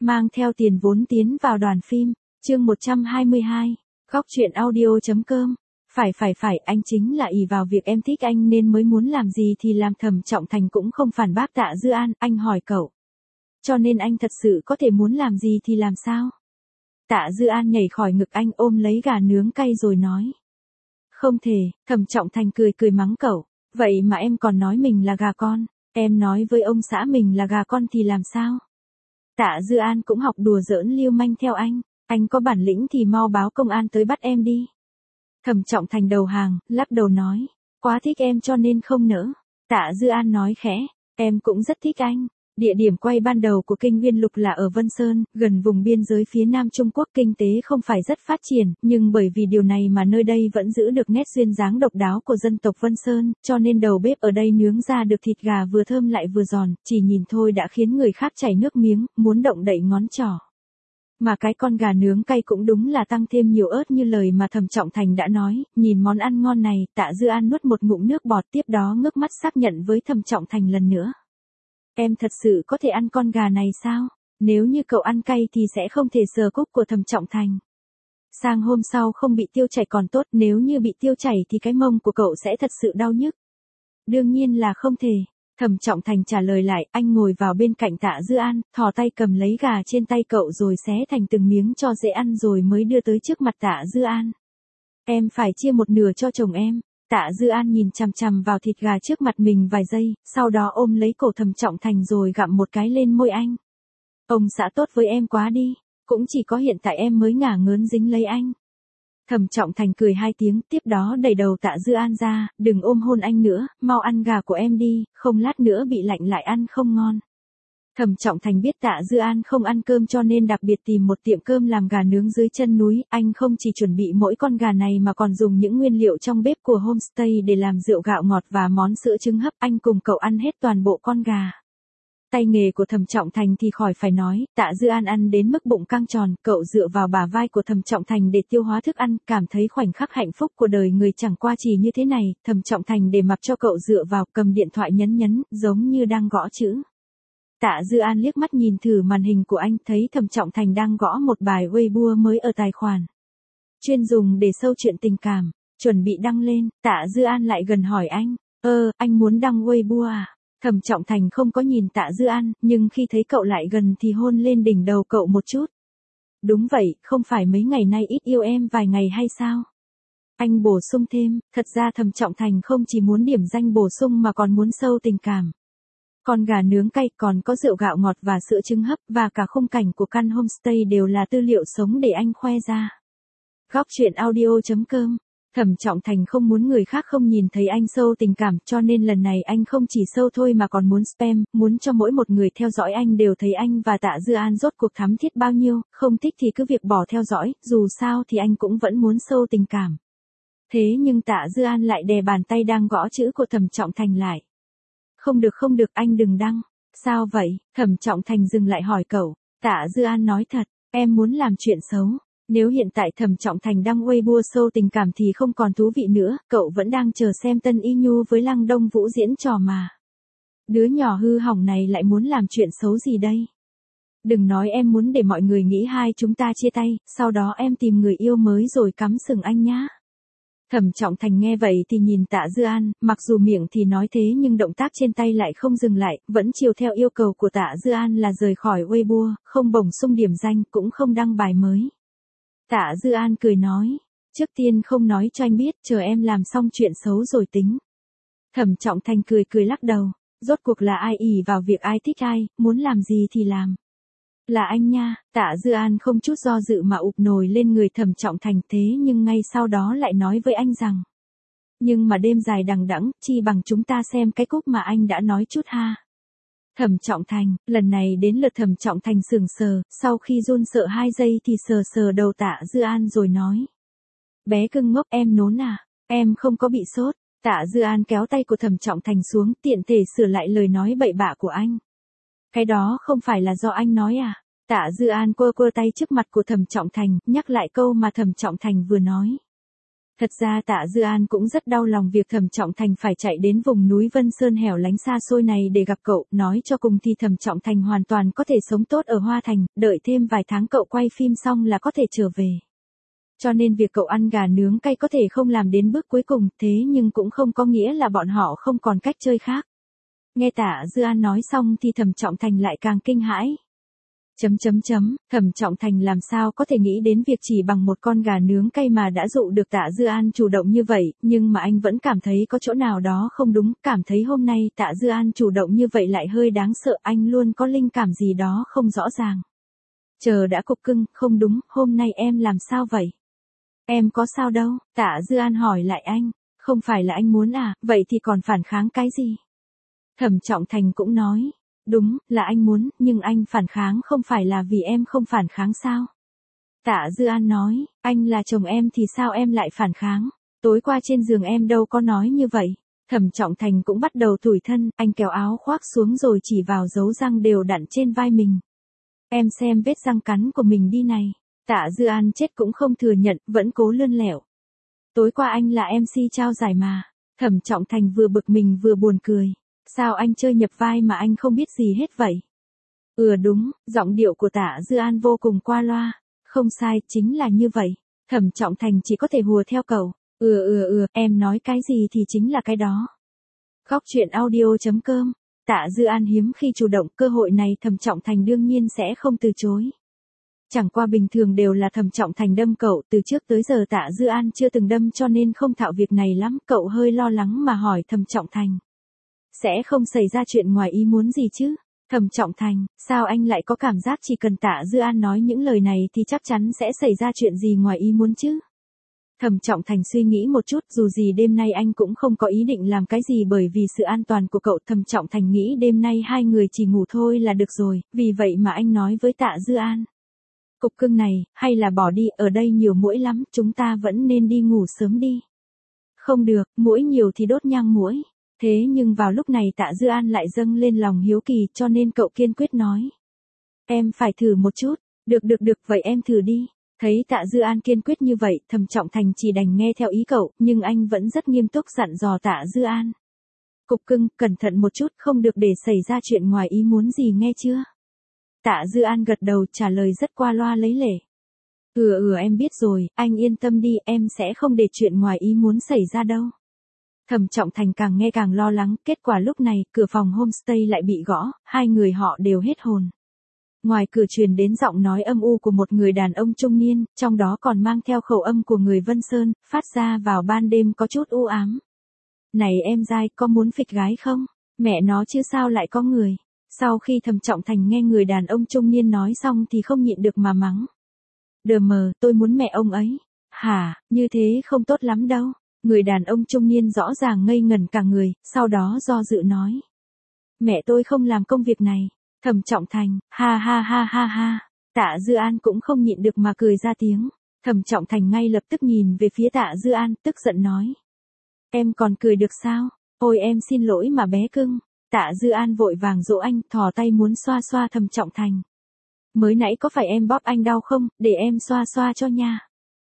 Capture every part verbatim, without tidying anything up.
Mang theo tiền vốn tiến vào đoàn phim, chương một trăm hai mươi hai, góc truyện audio.com. Phải phải phải, anh chính là ỷ vào việc em thích anh nên mới muốn làm gì thì làm. Thẩm Trọng Thành cũng không phản bác Tạ Dư An, anh hỏi cậu. Cho nên anh thật sự có thể muốn làm gì thì làm sao? Tạ Dư An nhảy khỏi ngực anh ôm lấy gà nướng cay rồi nói. Không thể, Thẩm Trọng Thành cười cười mắng cậu. Vậy mà em còn nói mình là gà con, em nói với ông xã mình là gà con thì làm sao? Tạ Dư An cũng học đùa giỡn lưu manh theo anh, anh có bản lĩnh thì mau báo công an tới bắt em đi. Thẩm Trọng Thành đầu hàng, lắc đầu nói, quá thích em cho nên không nỡ. Tạ Dư An nói khẽ, em cũng rất thích anh. Địa điểm quay ban đầu của Kinh Viên Lục là ở Vân Sơn, gần vùng biên giới phía Nam Trung Quốc. Kinh tế không phải rất phát triển, nhưng bởi vì điều này mà nơi đây vẫn giữ được nét duyên dáng độc đáo của dân tộc Vân Sơn, cho nên đầu bếp ở đây nướng ra được thịt gà vừa thơm lại vừa giòn, chỉ nhìn thôi đã khiến người khác chảy nước miếng, muốn động đậy ngón trỏ. Mà cái con gà nướng cay cũng đúng là tăng thêm nhiều ớt như lời mà Thẩm Trọng Thành đã nói. Nhìn món ăn ngon này, Tạ Dư An nuốt một ngụm nước bọt, tiếp đó ngước mắt xác nhận với Thẩm Trọng Thành lần nữa. Em thật sự có thể ăn con gà này sao? Nếu như cậu ăn cay thì sẽ không thể sờ cúc của Thẩm Trọng Thành. Sang hôm sau không bị tiêu chảy còn tốt, nếu như bị tiêu chảy thì cái mông của cậu sẽ thật sự đau nhức. Đương nhiên là không thể. Thẩm Trọng Thành trả lời lại, anh ngồi vào bên cạnh Tạ Dư An, thò tay cầm lấy gà trên tay cậu rồi xé thành từng miếng cho dễ ăn rồi mới đưa tới trước mặt Tạ Dư An. Em phải chia một nửa cho chồng em. Tạ Dư An nhìn chằm chằm vào thịt gà trước mặt mình vài giây, sau đó ôm lấy cổ Thẩm Trọng Thành rồi gặm một cái lên môi anh. Ông xã tốt với em quá đi, cũng chỉ có hiện tại em mới ngả ngớn dính lấy anh. Thẩm Trọng Thành cười hai tiếng, tiếp đó đẩy đầu Tạ Dư An ra, đừng ôm hôn anh nữa, mau ăn gà của em đi, không lát nữa bị lạnh lại ăn không ngon. Thẩm Trọng Thành biết Tạ Dư An không ăn cơm cho nên đặc biệt tìm một tiệm cơm làm gà nướng dưới chân núi. Anh không chỉ chuẩn bị mỗi con gà này mà còn dùng những nguyên liệu trong bếp của homestay để làm rượu gạo ngọt và món sữa trứng hấp. Anh cùng cậu ăn hết toàn bộ con gà. Tay nghề của Thẩm Trọng Thành thì khỏi phải nói, Tạ Dư An ăn đến mức bụng căng tròn, cậu dựa vào bả vai của Thẩm Trọng Thành để tiêu hóa thức ăn, cảm thấy khoảnh khắc hạnh phúc của đời người chẳng qua chỉ như thế này. Thẩm Trọng Thành để mặc cho cậu dựa vào, cầm điện thoại nhấn nhấn, giống như đang gõ chữ. Tạ Dư An liếc mắt nhìn thử màn hình của anh, thấy Thẩm Trọng Thành đang gõ một bài Weibo mới ở tài khoản chuyên dùng để sâu chuyện tình cảm, chuẩn bị đăng lên. Tạ Dư An lại gần hỏi anh, ơ, anh muốn đăng Weibo à? Thẩm Trọng Thành không có nhìn Tạ Dư An, nhưng khi thấy cậu lại gần thì hôn lên đỉnh đầu cậu một chút. Đúng vậy, không phải mấy ngày nay ít yêu em vài ngày hay sao? Anh bổ sung thêm, thật ra Thẩm Trọng Thành không chỉ muốn điểm danh bổ sung mà còn muốn sâu tình cảm. Con gà nướng cay, còn có rượu gạo ngọt và sữa trứng hấp, và cả khung cảnh của căn homestay đều là tư liệu sống để anh khoe ra. Góc truyện audio.com. Thẩm Trọng Thành không muốn người khác không nhìn thấy anh sâu tình cảm, cho nên lần này anh không chỉ sâu thôi mà còn muốn spam, muốn cho mỗi một người theo dõi anh đều thấy anh và Tạ Dư An rốt cuộc thắm thiết bao nhiêu, không thích thì cứ việc bỏ theo dõi, dù sao thì anh cũng vẫn muốn sâu tình cảm. Thế nhưng Tạ Dư An lại đè bàn tay đang gõ chữ của Thẩm Trọng Thành lại. Không được không được, anh đừng đăng. Sao vậy? Thẩm Trọng Thành dừng lại hỏi cậu. Tạ Dư An nói thật, em muốn làm chuyện xấu. Nếu hiện tại Thẩm Trọng Thành đăng Weibo sâu tình cảm thì không còn thú vị nữa, cậu vẫn đang chờ xem Tân Y Nhu với Lăng Đông Vũ diễn trò mà. Đứa nhỏ hư hỏng này lại muốn làm chuyện xấu gì đây? Đừng nói em muốn để mọi người nghĩ hai chúng ta chia tay, sau đó em tìm người yêu mới rồi cắm sừng anh nhá. Thẩm Trọng Thành nghe vậy thì nhìn Tạ Dư An, mặc dù miệng thì nói thế nhưng động tác trên tay lại không dừng lại, vẫn chiều theo yêu cầu của Tạ Dư An là rời khỏi Weibo, không bổ sung điểm danh, cũng không đăng bài mới. Tạ Dư An cười nói, trước tiên không nói cho anh biết, chờ em làm xong chuyện xấu rồi tính. Thẩm Trọng Thành cười cười lắc đầu, rốt cuộc là ai ỷ vào việc ai thích ai, muốn làm gì thì làm. Là anh nha. Tạ Dư An không chút do dự mà ụp nồi lên người Thẩm Trọng Thành, thế nhưng ngay sau đó lại nói với anh rằng. Nhưng mà đêm dài đằng đẵng, chi bằng chúng ta xem cái cúc mà anh đã nói chút ha. Thẩm Trọng Thành, lần này đến lượt Thẩm Trọng Thành sững sờ, sau khi run sợ hai giây thì sờ sờ đầu Tạ Dư An rồi nói. Bé cưng ngốc, em nốn à? Em không có bị sốt. Tạ Dư An kéo tay của Thẩm Trọng Thành xuống, tiện thể sửa lại lời nói bậy bạ của anh. Cái đó không phải là do anh nói à? Tạ Dư An quơ quơ tay trước mặt của Thẩm Trọng Thành, nhắc lại câu mà Thẩm Trọng Thành vừa nói. Thật ra Tạ Dư An cũng rất đau lòng việc Thẩm Trọng Thành phải chạy đến vùng núi Vân Sơn hẻo lánh xa xôi này để gặp cậu, nói cho cùng thì Thẩm Trọng Thành hoàn toàn có thể sống tốt ở Hoa Thành, đợi thêm vài tháng cậu quay phim xong là có thể trở về. Cho nên việc cậu ăn gà nướng cay có thể không làm đến bước cuối cùng, thế nhưng cũng không có nghĩa là bọn họ không còn cách chơi khác. Nghe Tạ Dư An nói xong thì Thẩm Trọng Thành lại càng kinh hãi. Chấm chấm chấm, Thẩm Trọng Thành làm sao có thể nghĩ đến việc chỉ bằng một con gà nướng cay mà đã dụ được Tạ Dư An chủ động như vậy, nhưng mà anh vẫn cảm thấy có chỗ nào đó không đúng, cảm thấy hôm nay Tạ Dư An chủ động như vậy lại hơi đáng sợ, anh luôn có linh cảm gì đó không rõ ràng. Chờ đã, cục cưng, không đúng, hôm nay em làm sao vậy? Em có sao đâu, Tạ Dư An hỏi lại anh, không phải là anh muốn à, vậy thì còn phản kháng cái gì? Thẩm Trọng Thành cũng nói. Đúng, là anh muốn, nhưng anh phản kháng không phải là vì em không phản kháng sao? Tạ Dư An nói, anh là chồng em thì sao em lại phản kháng? Tối qua trên giường em đâu có nói như vậy. Thẩm Trọng Thành cũng bắt đầu tủi thân, anh kéo áo khoác xuống rồi chỉ vào dấu răng đều đặn trên vai mình. Em xem vết răng cắn của mình đi này. Tạ Dư An chết cũng không thừa nhận, vẫn cố lươn lẹo. Tối qua anh là em xê trao giải mà. Thẩm Trọng Thành vừa bực mình vừa buồn cười. Sao anh chơi nhập vai mà anh không biết gì hết vậy? Ừ đúng, giọng điệu của Tạ Dư An vô cùng qua loa. Không sai, chính là như vậy. Thẩm Trọng Thành chỉ có thể hùa theo cậu. Ừ ừ ừ, em nói cái gì thì chính là cái đó. Góc truyện audio chấm com. Tạ Dư An hiếm khi chủ động, cơ hội này Thẩm Trọng Thành đương nhiên sẽ không từ chối. Chẳng qua bình thường đều là Thẩm Trọng Thành đâm cậu, từ trước tới giờ Tạ Dư An chưa từng đâm cho nên không thạo việc này lắm, cậu hơi lo lắng mà hỏi Thẩm Trọng Thành. Sẽ không xảy ra chuyện ngoài ý muốn gì chứ? Thẩm Trọng Thành, sao anh lại có cảm giác chỉ cần Tạ Dư An nói những lời này thì chắc chắn sẽ xảy ra chuyện gì ngoài ý muốn chứ? Thẩm Trọng Thành suy nghĩ một chút, dù gì đêm nay anh cũng không có ý định làm cái gì bởi vì sự an toàn của cậu. Thẩm Trọng Thành nghĩ đêm nay hai người chỉ ngủ thôi là được rồi, vì vậy mà anh nói với Tạ Dư An. Cục cưng này, hay là bỏ đi, ở đây nhiều muỗi lắm, chúng ta vẫn nên đi ngủ sớm đi. Không được, muỗi nhiều thì đốt nhang muỗi. Thế nhưng vào lúc này Tạ Dư An lại dâng lên lòng hiếu kỳ cho nên cậu kiên quyết nói. Em phải thử một chút, được được được vậy em thử đi. Thấy Tạ Dư An kiên quyết như vậy, Thẩm Trọng Thành chỉ đành nghe theo ý cậu, nhưng anh vẫn rất nghiêm túc dặn dò Tạ Dư An. Cục cưng, cẩn thận một chút, không được để xảy ra chuyện ngoài ý muốn gì nghe chưa? Tạ Dư An gật đầu trả lời rất qua loa lấy lể. Ừ ừ em biết rồi, anh yên tâm đi, em sẽ không để chuyện ngoài ý muốn xảy ra đâu. Thẩm Trọng Thành càng nghe càng lo lắng, kết quả lúc này, cửa phòng homestay lại bị gõ, hai người họ đều hết hồn. Ngoài cửa truyền đến giọng nói âm u của một người đàn ông trung niên, trong đó còn mang theo khẩu âm của người Vân Sơn, phát ra vào ban đêm có chút u ám. Này em dai, có muốn phịch gái không? Mẹ nó chứ sao lại có người? Sau khi Thẩm Trọng Thành nghe người đàn ông trung niên nói xong thì không nhịn được mà mắng. Đờ mờ, tôi muốn mẹ ông ấy. Hả, như thế không tốt lắm đâu. Người đàn ông trung niên rõ ràng ngây ngẩn cả người, sau đó do dự nói. Mẹ tôi không làm công việc này. Thẩm Trọng Thành, ha ha ha ha ha. Tạ Dư An cũng không nhịn được mà cười ra tiếng. Thẩm Trọng Thành ngay lập tức nhìn về phía Tạ Dư An, tức giận nói. Em còn cười được sao? Ôi em xin lỗi mà bé cưng. Tạ Dư An vội vàng dỗ anh, thò tay muốn xoa xoa Thẩm Trọng Thành. Mới nãy có phải em bóp anh đau không, để em xoa xoa cho nha.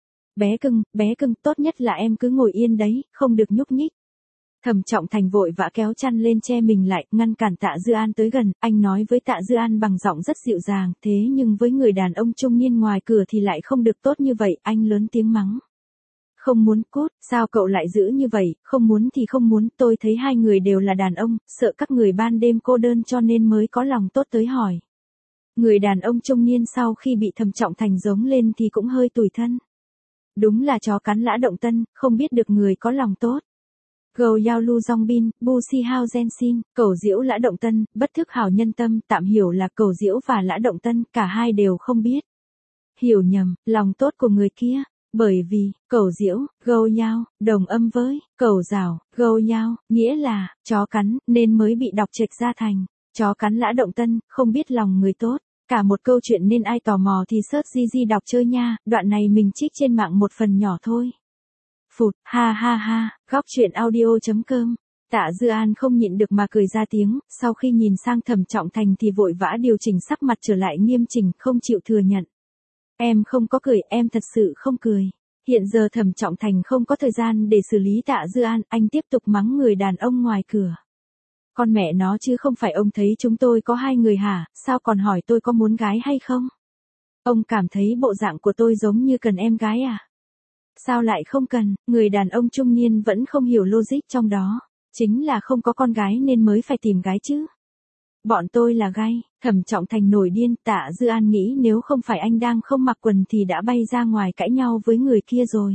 Bé cưng, bé cưng, tốt nhất là em cứ ngồi yên đấy, không được nhúc nhích. Thẩm Trọng Thành vội vã kéo chăn lên che mình lại, ngăn cản Tạ Dư An tới gần, anh nói với Tạ Dư An bằng giọng rất dịu dàng, thế nhưng với người đàn ông trung niên ngoài cửa thì lại không được tốt như vậy, anh lớn tiếng mắng. Không muốn cút, sao cậu lại giữ như vậy, không muốn thì không muốn, tôi thấy hai người đều là đàn ông, sợ các người ban đêm cô đơn cho nên mới có lòng tốt tới hỏi. Người đàn ông trung niên sau khi bị Thẩm Trọng Thành giống lên thì cũng hơi tủi thân. Đúng là chó cắn lã động tân, không biết được người có lòng tốt. Gầu Yao Lu Dong Bin, Bu Si Hao Gen Xin, cầu diễu lã động tân, bất thức hảo nhân tâm, tạm hiểu là cầu diễu và lã động tân, cả hai đều không biết. Hiểu nhầm, lòng tốt của người kia. Bởi vì, cầu diễu, gầu Yao, đồng âm với, cầu rào, gầu Yao, nghĩa là, chó cắn, nên mới bị đọc trệch ra thành, chó cắn lã động tân, không biết lòng người tốt. Cả một câu chuyện nên ai tò mò thì search gi gi đọc chơi nha, đoạn này mình trích trên mạng một phần nhỏ thôi. Phụt, ha ha ha, góc truyện audio chấm com. Tạ Dư An không nhịn được mà cười ra tiếng, sau khi nhìn sang Thẩm Trọng Thành thì vội vã điều chỉnh sắc mặt trở lại nghiêm chỉnh, không chịu thừa nhận. Em không có cười, em thật sự không cười. Hiện giờ Thẩm Trọng Thành không có thời gian để xử lý Tạ Dư An, anh tiếp tục mắng người đàn ông ngoài cửa. Con mẹ nó chứ không phải ông thấy chúng tôi có hai người hả, sao còn hỏi tôi có muốn gái hay không? Ông cảm thấy bộ dạng của tôi giống như cần em gái à? Sao lại không cần, người đàn ông trung niên vẫn không hiểu logic trong đó. Chính là không có con gái nên mới phải tìm gái chứ. Bọn tôi là gay, Thẩm Trọng Thành nổi điên, Tạ Dư An nghĩ nếu không phải anh đang không mặc quần thì đã bay ra ngoài cãi nhau với người kia rồi.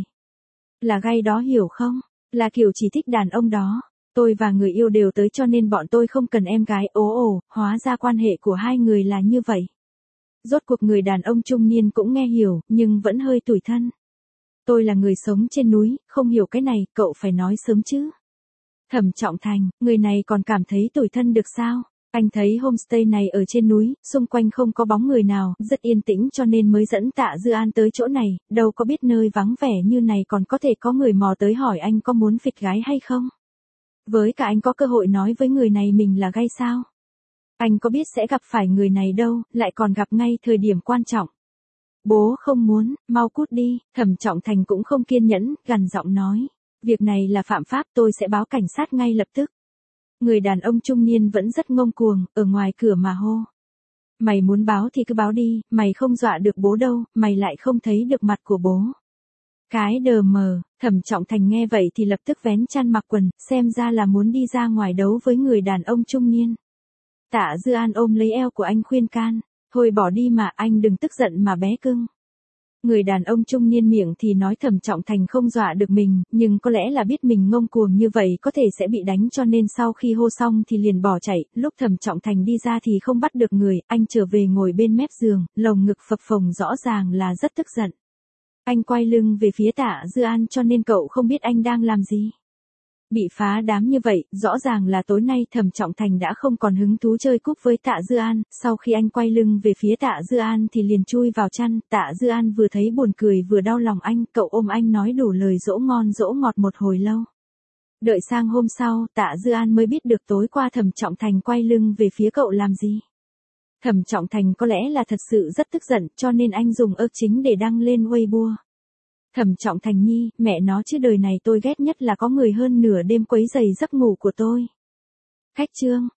Là gay đó hiểu không? Là kiểu chỉ thích đàn ông đó. Tôi và người yêu đều tới cho nên bọn tôi không cần em gái. Ồ ồ, hóa ra quan hệ của hai người là như vậy. Rốt cuộc người đàn ông trung niên cũng nghe hiểu, nhưng vẫn hơi tủi thân. Tôi là người sống trên núi, không hiểu cái này, cậu phải nói sớm chứ. Thẩm Trọng Thành, người này còn cảm thấy tủi thân được sao? Anh thấy homestay này ở trên núi, xung quanh không có bóng người nào, rất yên tĩnh cho nên mới dẫn Tạ Dư An tới chỗ này, đâu có biết nơi vắng vẻ như này còn có thể có người mò tới hỏi anh có muốn phịch gái hay không. Với cả anh có cơ hội nói với người này mình là gay sao? Anh có biết sẽ gặp phải người này đâu, lại còn gặp ngay thời điểm quan trọng. Bố không muốn, mau cút đi, Thẩm Trọng Thành cũng không kiên nhẫn, gằn giọng nói. Việc này là phạm pháp, tôi sẽ báo cảnh sát ngay lập tức. Người đàn ông trung niên vẫn rất ngông cuồng, ở ngoài cửa mà hô. Mày muốn báo thì cứ báo đi, mày không dọa được bố đâu, mày lại không thấy được mặt của bố. Cái đờ mờ, Thẩm Trọng Thành nghe vậy thì lập tức vén chăn mặc quần, xem ra là muốn đi ra ngoài đấu với người đàn ông trung niên. Tạ Dư An ôm lấy eo của anh khuyên can, thôi bỏ đi mà, anh đừng tức giận mà bé cưng. Người đàn ông trung niên miệng thì nói Thẩm Trọng Thành không dọa được mình, nhưng có lẽ là biết mình ngông cuồng như vậy có thể sẽ bị đánh cho nên sau khi hô xong thì liền bỏ chạy, lúc Thẩm Trọng Thành đi ra thì không bắt được người, anh trở về ngồi bên mép giường, lồng ngực phập phồng rõ ràng là rất tức giận. Anh quay lưng về phía Tạ Dư An cho nên cậu không biết anh đang làm gì. Bị phá đám như vậy, rõ ràng là tối nay Thẩm Trọng Thành đã không còn hứng thú chơi cúp với Tạ Dư An, sau khi anh quay lưng về phía Tạ Dư An thì liền chui vào chăn, Tạ Dư An vừa thấy buồn cười vừa đau lòng anh, cậu ôm anh nói đủ lời dỗ ngon dỗ ngọt một hồi lâu. Đợi sang hôm sau, Tạ Dư An mới biết được tối qua Thẩm Trọng Thành quay lưng về phía cậu làm gì. Thẩm Trọng Thành có lẽ là thật sự rất tức giận cho nên anh dùng ơ chính để đăng lên Weibo. Thẩm Trọng Thành nhi, mẹ nó chứ đời này tôi ghét nhất là có người hơn nửa đêm quấy rầy giấc ngủ của tôi. Khách trương,